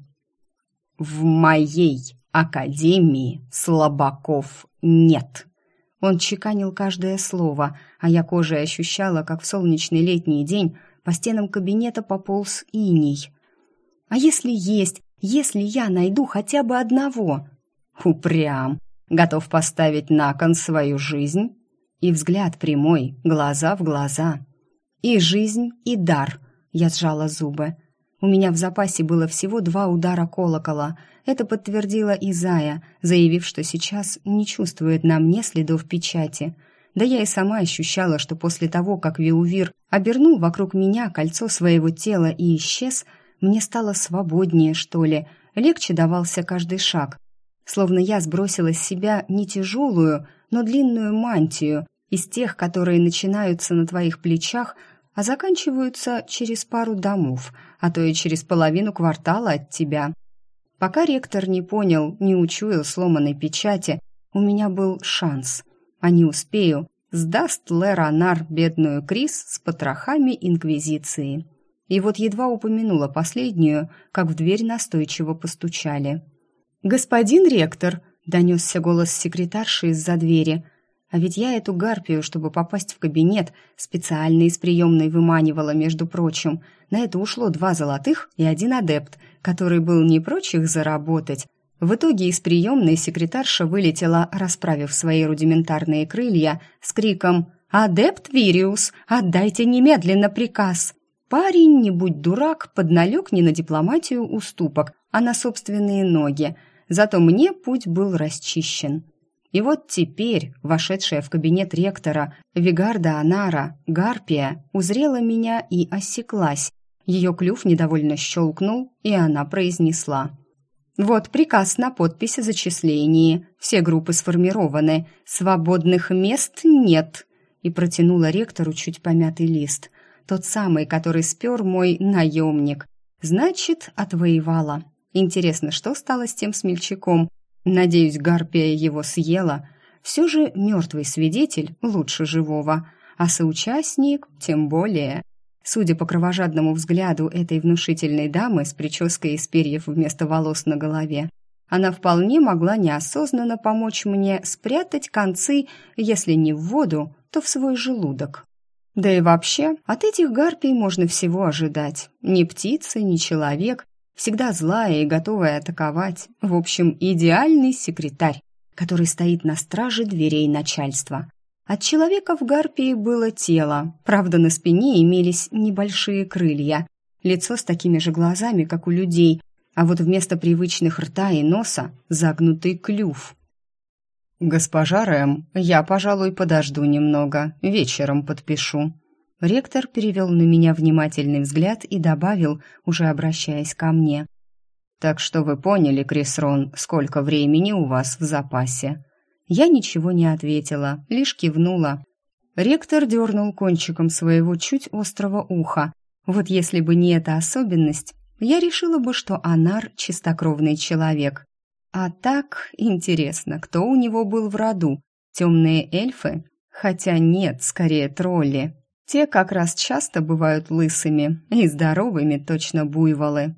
A: «В моей академии слабаков нет!» Он чеканил каждое слово, а я кожей ощущала, как в солнечный летний день по стенам кабинета пополз иней. «А если есть, если я найду хотя бы одного?» «Упрям! Готов поставить на кон свою жизнь?» И взгляд прямой, глаза в глаза. «И жизнь, и дар!» Я сжала зубы. У меня в запасе было всего 2 удара колокола. Это подтвердила и Зая, заявив, что сейчас не чувствует на мне следов печати. Да я и сама ощущала, что после того, как Виувир обернул вокруг меня кольцо своего тела и исчез, мне стало свободнее, что ли, легче давался каждый шаг. Словно я сбросила с себя не тяжелую, но длинную мантию, из тех, которые начинаются на твоих плечах, а заканчиваются через пару домов, а то и через половину квартала от тебя. Пока ректор не понял, не учуял сломанной печати, у меня был шанс. А не успею, сдаст Лэр Анар бедную Крис с потрохами Инквизиции. И вот едва упомянула последнюю, как в дверь настойчиво постучали. «Господин ректор!» — донесся голос секретарши из-за двери. А ведь я эту гарпию, чтобы попасть в кабинет, специально из приемной выманивала, между прочим. На это ушло 2 золотых и 1 адепт, который был не прочь их заработать. В итоге из приемной секретарша вылетела, расправив свои рудиментарные крылья, с криком «Адепт Вириус, отдайте немедленно приказ!» Парень, не будь дурак, подналег не на дипломатию уступок, а на собственные ноги. Зато мне путь был расчищен. И вот теперь, вошедшая в кабинет ректора, Вигарда Анара, Гарпия, узрела меня и осеклась. Ее клюв недовольно щелкнул, и она произнесла: «Вот приказ на подпись о зачислении. Все группы сформированы. Свободных мест нет». И протянула ректору чуть помятый лист. Тот самый, который спер мой наемник. Значит, отвоевала. Интересно, что стало с тем смельчаком? Надеюсь, Гарпия его съела. Все же мертвый свидетель лучше живого, а соучастник тем более. Судя по кровожадному взгляду этой внушительной дамы с прической из перьев вместо волос на голове, она вполне могла неосознанно помочь мне спрятать концы, если не в воду, то в свой желудок. Да и вообще, от этих гарпий можно всего ожидать. Ни птица, ни человек, всегда злая и готовая атаковать. В общем, идеальный секретарь, который стоит на страже дверей начальства. От человека в гарпии было тело, правда, на спине имелись небольшие крылья, лицо с такими же глазами, как у людей, а вот вместо привычных рта и носа загнутый клюв.
B: «Госпожа Рэм, я, пожалуй, подожду немного, вечером подпишу».
A: Ректор перевел на меня внимательный взгляд и добавил, уже обращаясь ко мне.
B: «Так что вы поняли, Крисрон, сколько времени у вас в запасе?»
A: Я ничего не ответила, лишь кивнула. Ректор дернул кончиком своего чуть острого уха. Вот если бы не эта особенность, я решила бы, что Анар — чистокровный человек. А так, интересно, кто у него был в роду? Темные эльфы? Хотя нет, скорее тролли. Те как раз часто бывают лысыми и здоровыми, точно буйволы.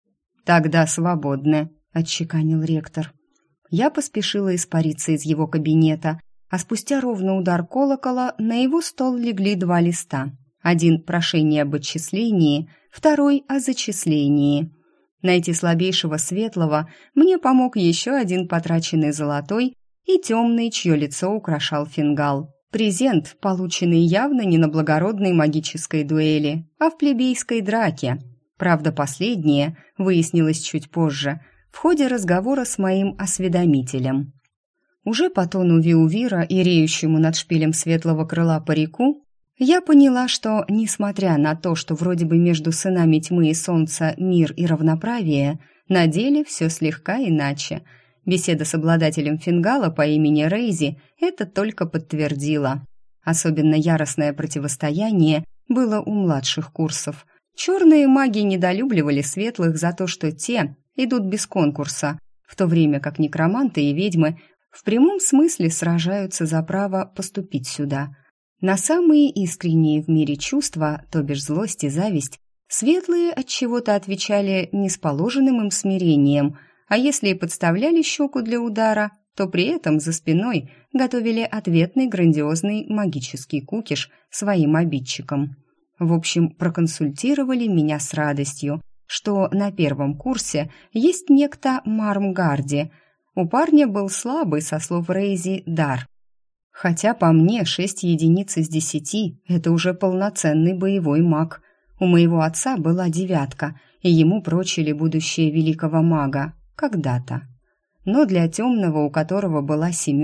B: «Тогда свободны», —
A: отчеканил ректор. Я поспешила испариться из его кабинета, а спустя ровно удар колокола на его стол легли 2 листа. Один — прошение об отчислении, второй — о зачислении. Найти слабейшего светлого мне помог еще один потраченный золотой и темный, чье лицо украшал фингал. Презент, полученный явно не на благородной магической дуэли, а в плебейской драке. Правда, последнее выяснилось чуть позже, в ходе разговора с моим осведомителем. Уже по тону Виувира и реющему над шпилем светлого крыла парику я поняла, что, несмотря на то, что вроде бы между сынами тьмы и солнца мир и равноправие, на деле все слегка иначе. Беседа с обладателем фингала по имени Рейзи это только подтвердила. Особенно яростное противостояние было у младших курсов. Черные маги недолюбливали светлых за то, что те идут без конкурса, в то время как некроманты и ведьмы в прямом смысле сражаются за право поступить сюда. На самые искренние в мире чувства, то бишь злость и зависть, светлые от чего-то отвечали не с положенным им смирением, а если и подставляли щеку для удара, то при этом за спиной готовили ответный грандиозный магический кукиш своим обидчикам. В общем, проконсультировали меня с радостью, что на первом курсе есть некто Мармгарди. У парня был слабый, со слов Рейзи, дар. Хотя по мне 6 единиц из 10 – это уже полноценный боевой маг. У моего отца была 9, и ему прочили будущее великого мага. Когда-то. Но для темного, у которого была 7,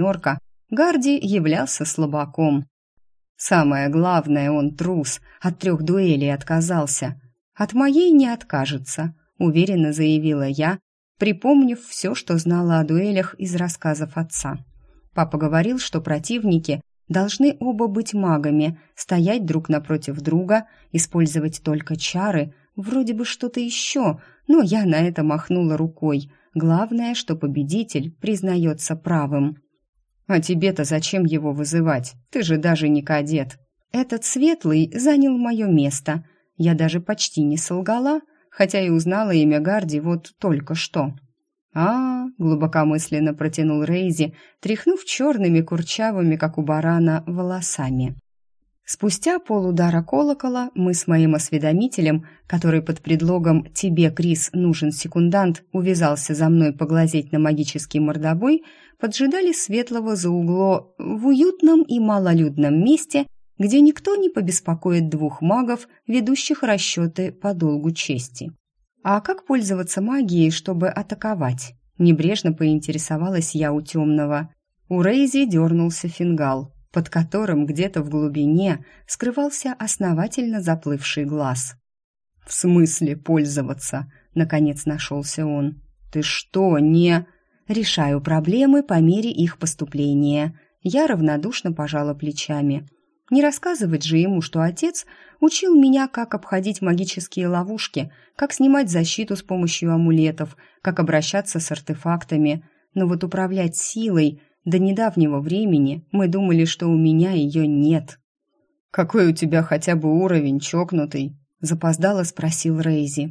A: Гарди являлся слабаком. Самое главное, он трус, от 3 дуэлей отказался. От моей не откажется, уверенно заявила я, припомнив все, что знала о дуэлях из рассказов отца. Папа говорил, что противники должны оба быть магами, стоять друг напротив друга, использовать только чары, вроде бы что-то еще, но я на это махнула рукой. Главное, что победитель признается правым.
B: «А тебе-то зачем его вызывать? Ты же даже не кадет».
A: Этот светлый занял мое место. Я даже почти не солгала, хотя и узнала имя Гарди вот только что. Глубокомысленно протянул Рейзи, тряхнув черными курчавыми, как у барана, волосами. Спустя полудара колокола мы с моим осведомителем, который под предлогом «тебе, Крис, нужен секундант», увязался за мной поглазеть на магический мордобой, поджидали светлого за углом в уютном и малолюдном месте, где никто не побеспокоит 2 магов, ведущих расчеты по долгу чести. А как пользоваться магией, чтобы атаковать? Небрежно поинтересовалась я у темного. У Рейзи дернулся фингал, под которым где-то в глубине скрывался основательно заплывший глаз.
B: «В смысле пользоваться?» — наконец нашелся он. «Ты что, не...»
A: «Решаю проблемы по мере их поступления». Я равнодушно пожала плечами. Не рассказывать же ему, что отец учил меня, как обходить магические ловушки, как снимать защиту с помощью амулетов, как обращаться с артефактами. Но вот управлять силой до недавнего времени мы думали, что у меня ее нет.
B: «Какой у тебя хотя бы уровень, чокнутый?» — запоздало спросил Рейзи.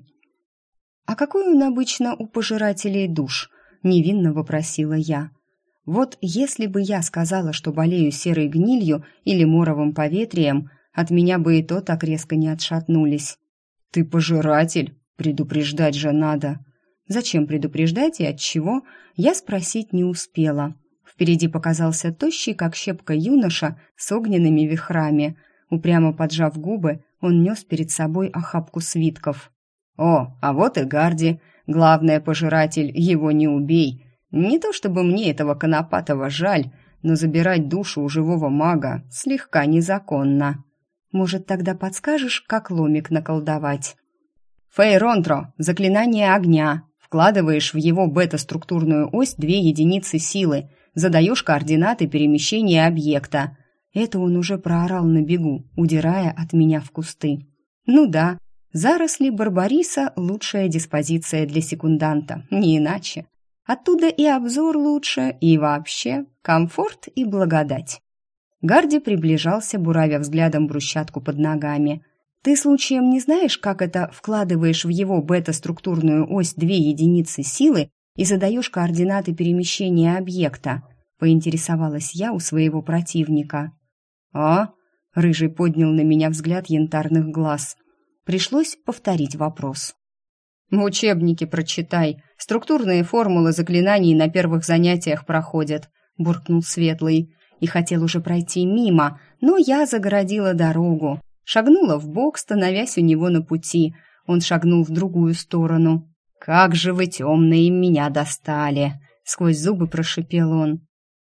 A: «А какой он обычно у пожирателей душ?» — невинно вопросила я. Вот если бы я сказала, что болею серой гнилью или моровым поветрием, от меня бы и то так резко не отшатнулись.
B: «Ты пожиратель, предупреждать же надо».
A: Зачем предупреждать и от чего, я спросить не успела. В Впереди показался тощий, как щепка, юноша с огненными вихрами. Упрямо поджав губы, он нес перед собой охапку свитков. «О, а вот и Гарди. Главное, пожиратель, его не убей. Не то чтобы мне этого конопатого жаль, но забирать душу у живого мага слегка незаконно. Может, тогда подскажешь, как ломик наколдовать?» «Фейронтро, заклинание огня. Вкладываешь в его бета-структурную ось 2 единицы силы, задаешь координаты перемещения объекта». Это он уже проорал на бегу, удирая от меня в кусты. «Ну да, заросли барбариса – лучшая диспозиция для секунданта, не иначе. Оттуда и обзор лучше, и вообще комфорт и благодать». Гарди приближался, буравя взглядом брусчатку под ногами. «Ты случаем не знаешь, как это вкладываешь в его бета-структурную ось 2 единицы силы и задаешь координаты перемещения объекта?» – поинтересовалась я у своего противника. «А?» – Рыжий поднял на меня взгляд янтарных глаз. Пришлось повторить вопрос. «В учебнике прочитай. Структурные формулы заклинаний на первых занятиях проходят», – буркнул Светлый. И хотел уже пройти мимо, но я загородила дорогу. Шагнула вбок, становясь у него на пути. Он шагнул в другую сторону. «Как же вы, темные, меня достали!» — сквозь зубы прошипел он.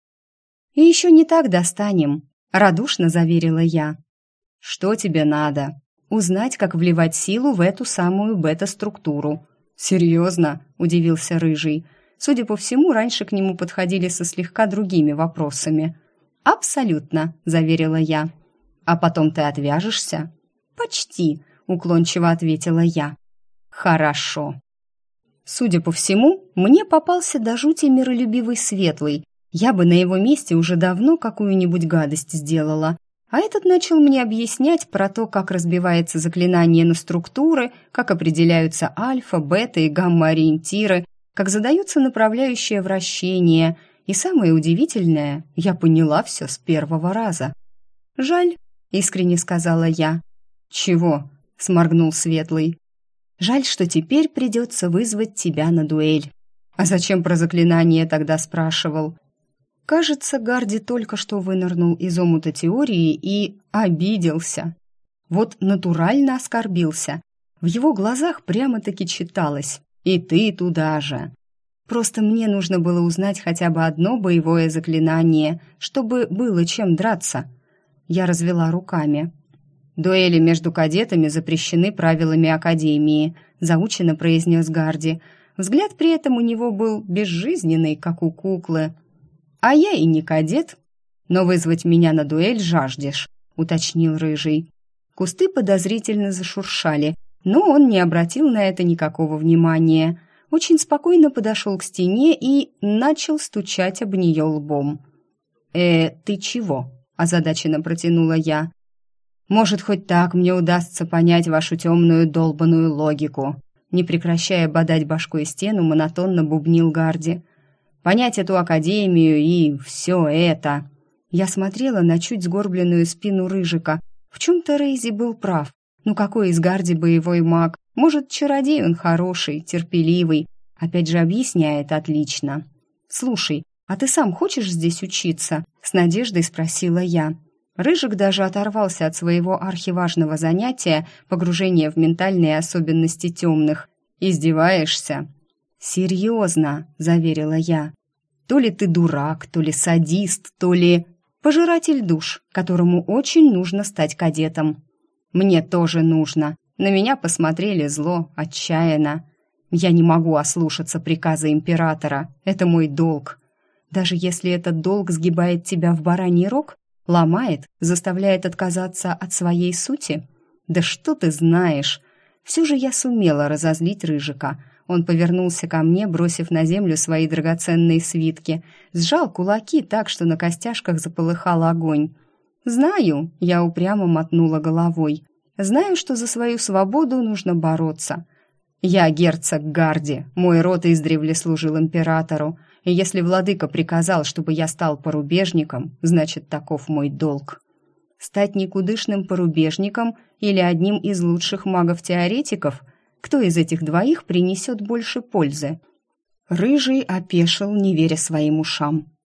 A: «И еще не так достанем», — радушно заверила я. «Что тебе надо?» «Узнать, как вливать силу в эту самую бета-структуру». «Серьезно?» — удивился Рыжий. Судя по всему, раньше к нему подходили со слегка другими вопросами. «Абсолютно», — заверила я. «А потом ты отвяжешься?» «Почти», — уклончиво ответила я. «Хорошо». Судя по всему, мне попался до жути миролюбивый Светлый. Я бы на его месте уже давно какую-нибудь гадость сделала. А этот начал мне объяснять про то, как разбивается заклинание на структуры, как определяются альфа, бета и гамма-ориентиры, как задаются направляющие вращения. И самое удивительное, я поняла все с первого раза. «Жаль», — искренне сказала я. «Чего?» — сморгнул Светлый. «Жаль, что теперь придется вызвать тебя на дуэль». «А зачем про заклинание тогда спрашивал?» Кажется, Гарди только что вынырнул из омута теории и обиделся. Вот натурально оскорбился. В его глазах прямо-таки читалось: «И ты туда же». Просто мне нужно было узнать хотя бы одно боевое заклинание, чтобы было чем драться. Я развела руками. «Дуэли между кадетами запрещены правилами Академии», заучено произнес Гарди. Взгляд при этом у него был безжизненный, как у куклы. «А я и не кадет, но вызвать меня на дуэль жаждешь», уточнил Рыжий. Кусты подозрительно зашуршали, но он не обратил на это никакого внимания. Очень спокойно подошел к стене и начал стучать об нее лбом. Ты чего?» – озадаченно протянула я. «Может, хоть так мне удастся понять вашу темную долбаную логику», не прекращая бодать башкой стену, монотонно бубнил Гарди. «Понять эту академию и все это». Я смотрела на чуть сгорбленную спину Рыжика. В чем-то Рейзи был прав. Ну какой из Гарди боевой маг? Может, чародей он хороший, терпеливый. Опять же, объясняет отлично. «Слушай, а ты сам хочешь здесь учиться?» С надеждой спросила я. Рыжик даже оторвался от своего архиважного занятия погружения в ментальные особенности темных. «Издеваешься?» «Серьезно», — заверила я. «То ли ты дурак, то ли садист, то ли пожиратель душ, которому очень нужно стать кадетом». «Мне тоже нужно». На меня посмотрели зло, отчаянно. «Я не могу ослушаться приказа императора. Это мой долг». «Даже если этот долг сгибает тебя в бараний рог, ломает, заставляет отказаться от своей сути? Да что ты знаешь?» Все же я сумела разозлить Рыжика. Он повернулся ко мне, бросив на землю свои драгоценные свитки, сжал кулаки так, что на костяшках заполыхал огонь. «Знаю», — я упрямо мотнула головой. «Знаю, что за свою свободу нужно бороться. Я герцог Гарди, мой род издревле служил императору, и если владыка приказал, чтобы я стал порубежником, значит, таков мой долг». Стать никудышным порубежником или одним из лучших магов-теоретиков? Кто из этих двоих принесет больше пользы? Рыжий опешил, не веря своим ушам.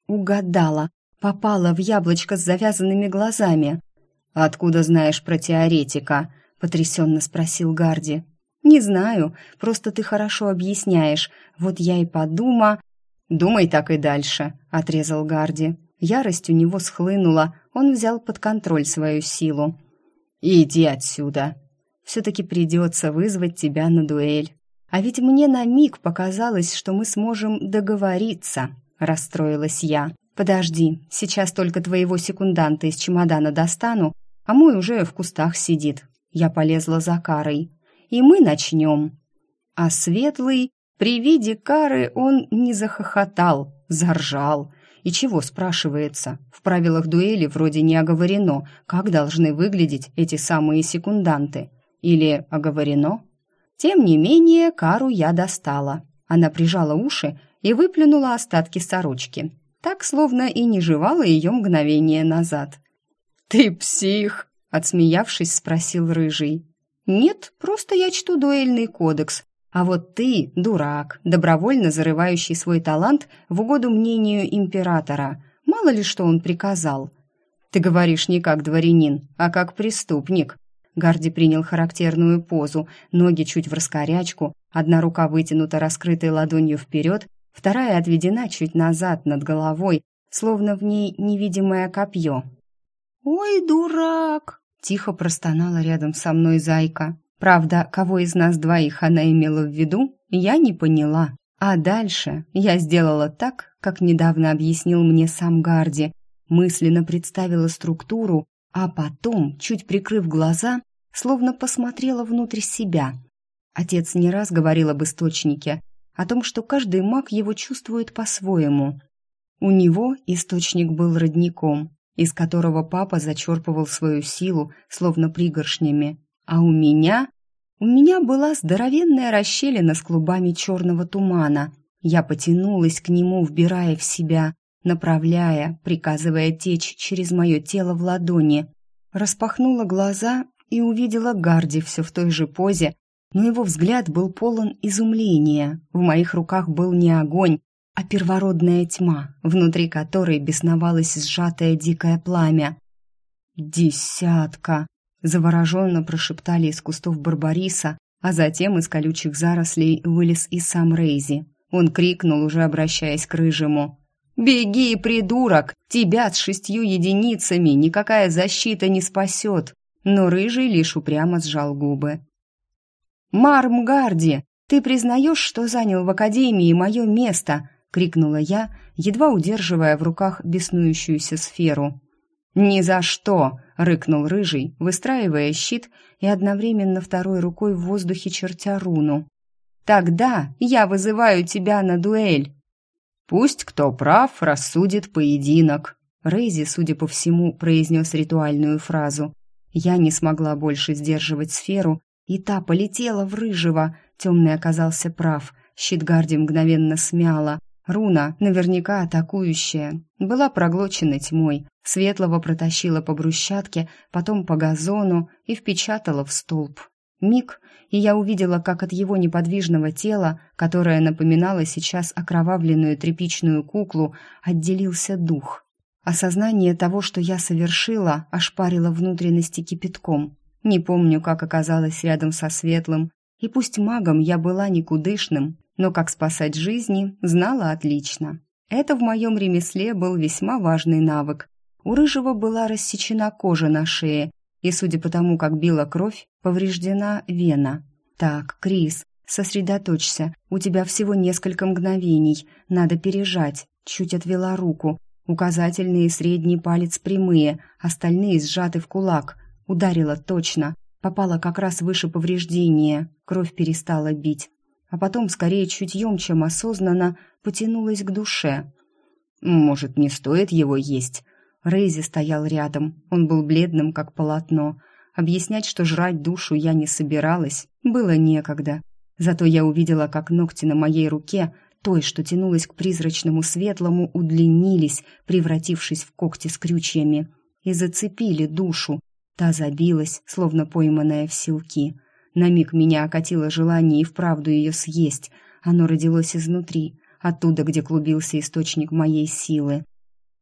A: Угадала. Попала в яблочко с завязанными глазами.
B: «Откуда знаешь про теоретика?» — потрясенно спросил Гарди.
A: «Не знаю, просто ты хорошо объясняешь. Вот я и подумала...»
B: «Думай так и дальше», — отрезал Гарди.
A: Ярость у него схлынула, он взял под контроль свою силу.
B: «Иди отсюда!»
A: «Все-таки придется вызвать тебя на дуэль. А ведь мне на миг показалось, что мы сможем договориться», — расстроилась я. «Подожди, сейчас только твоего секунданта из чемодана достану, а мой уже в кустах сидит». Я полезла за Карой. «И мы начнем». А Светлый, при виде Кары, он не захохотал, заржал. И чего, спрашивается? В правилах дуэли вроде не оговорено, как должны выглядеть эти самые секунданты. Или оговорено? Тем не менее, Кару я достала. Она прижала уши и выплюнула остатки сорочки. Так, словно и не жевала ее мгновение назад.
B: «Ты псих!» —
A: отсмеявшись, спросил Рыжий. «Нет, просто я чту дуэльный кодекс. А вот ты дурак, добровольно зарывающий свой талант в угоду мнению императора. Мало ли что он приказал».
B: «Ты говоришь не как дворянин, а как преступник».
A: Гарди принял характерную позу, ноги чуть в раскорячку, одна рука вытянута раскрытой ладонью вперед, вторая отведена чуть назад над головой, словно в ней невидимое копье. «Ой, дурак!» — тихо простонала рядом со мной зайка. Правда, кого из нас двоих она имела в виду, я не поняла. А дальше я сделала так, как недавно объяснил мне сам Гарди. Мысленно представила структуру, а потом, чуть прикрыв глаза, словно посмотрела внутрь себя. Отец не раз говорил об источнике, о том, что каждый маг его чувствует по-своему. У него источник был родником, из которого папа зачерпывал свою силу, словно пригоршнями. А у меня была здоровенная расщелина с клубами черного тумана. Я потянулась к нему, вбирая в себя, направляя, приказывая течь через мое тело в ладони. Распахнула глаза и увидела Гарди все в той же позе, но его взгляд был полон изумления. В моих руках был не огонь, а первородная тьма, внутри которой бесновалось сжатое дикое пламя. «10!» Завороженно прошептали из кустов барбариса, а затем из колючих зарослей вылез и сам Рейзи. Он крикнул, уже обращаясь к Рыжему. «Беги, придурок! Тебя с 6 единицами никакая защита не спасет!» Но Рыжий лишь упрямо сжал губы. «Мармгарди, ты признаешь, что занял в Академии мое место?» — крикнула я, едва удерживая в руках беснующуюся сферу. «Ни за что!» — рыкнул Рыжий, выстраивая щит и одновременно второй рукой в воздухе чертя руну. «Тогда я вызываю тебя на дуэль!» «Пусть кто прав, рассудит поединок!» Рейзи, судя по всему, произнес ритуальную фразу. Я не смогла больше сдерживать сферу, и та полетела в Рыжего. Темный оказался прав, щит Гарди мгновенно смяло. Руна, наверняка атакующая, была проглочена тьмой. Светлого протащила по брусчатке, потом по газону и впечатала в столб. Миг, и я увидела, как от его неподвижного тела, которое напоминало сейчас окровавленную тряпичную куклу, отделился дух. Осознание того, что я совершила, ошпарило внутренности кипятком. Не помню, как оказалась рядом со Светлым, и пусть магом я была никудышным, но как спасать жизни знала отлично. Это в моем ремесле был весьма важный навык. У Рыжего была рассечена кожа на шее, и, судя по тому, как била кровь, повреждена вена. «Так, Крис, сосредоточься, у тебя всего несколько мгновений, надо пережать», чуть отвела руку. Указательный и средний палец прямые, остальные сжаты в кулак. Ударила точно, попала как раз выше повреждения, кровь перестала бить. А потом, скорее чутьем, чем осознанно, потянулась к душе. «Может, не стоит его есть?» Рейзи стоял рядом, он был бледным, как полотно. Объяснять, что жрать душу я не собиралась, было некогда. Зато я увидела, как ногти на моей руке, той, что тянулась к призрачному светлому, удлинились, превратившись в когти с крючьями, и зацепили душу. Та забилась, словно пойманная в силки. На миг меня окатило желание и вправду ее съесть. Оно родилось изнутри, оттуда, где клубился источник моей силы.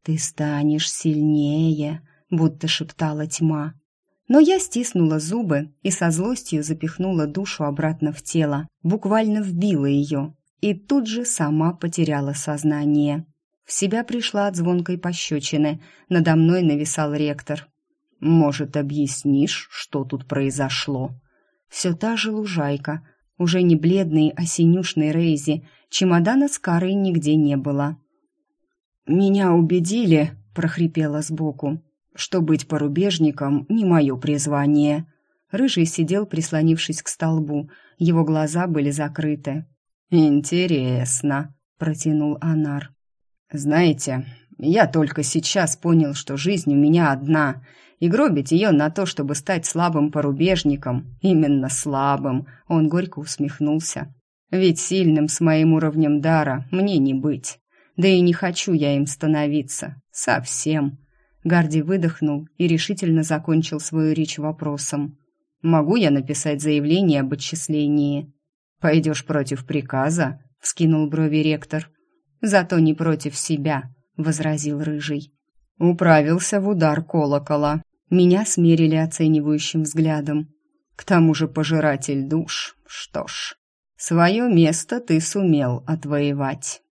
A: «Ты станешь сильнее», будто шептала тьма. Но я стиснула зубы и со злостью запихнула душу обратно в тело, буквально вбила ее, и тут же сама потеряла сознание. В себя пришла от звонкой пощечины, надо мной нависал ректор. «Может, объяснишь, что тут произошло?» Все та же лужайка, уже не бледный, а синюшный Рейзи, чемодана с Карой нигде не было. «Меня убедили», — прохрипела сбоку, «что быть порубежником не мое призвание». Рыжий сидел, прислонившись к столбу, его глаза были закрыты. «Интересно», — протянул Анар. «Знаете, я только сейчас понял, что жизнь у меня одна, и гробить ее на то, чтобы стать слабым порубежником, именно слабым», — он горько усмехнулся. «Ведь сильным с моим уровнем дара мне не быть, да и не хочу я им становиться, совсем». Гарди выдохнул и решительно закончил свою речь вопросом. «Могу я написать заявление об отчислении?» «Пойдешь против приказа?» — вскинул брови ректор. «Зато не против себя», — возразил Рыжий. «Управился в удар колокола». Меня смерили оценивающим взглядом. «К тому же пожиратель душ. Что ж, свое место ты сумел отвоевать».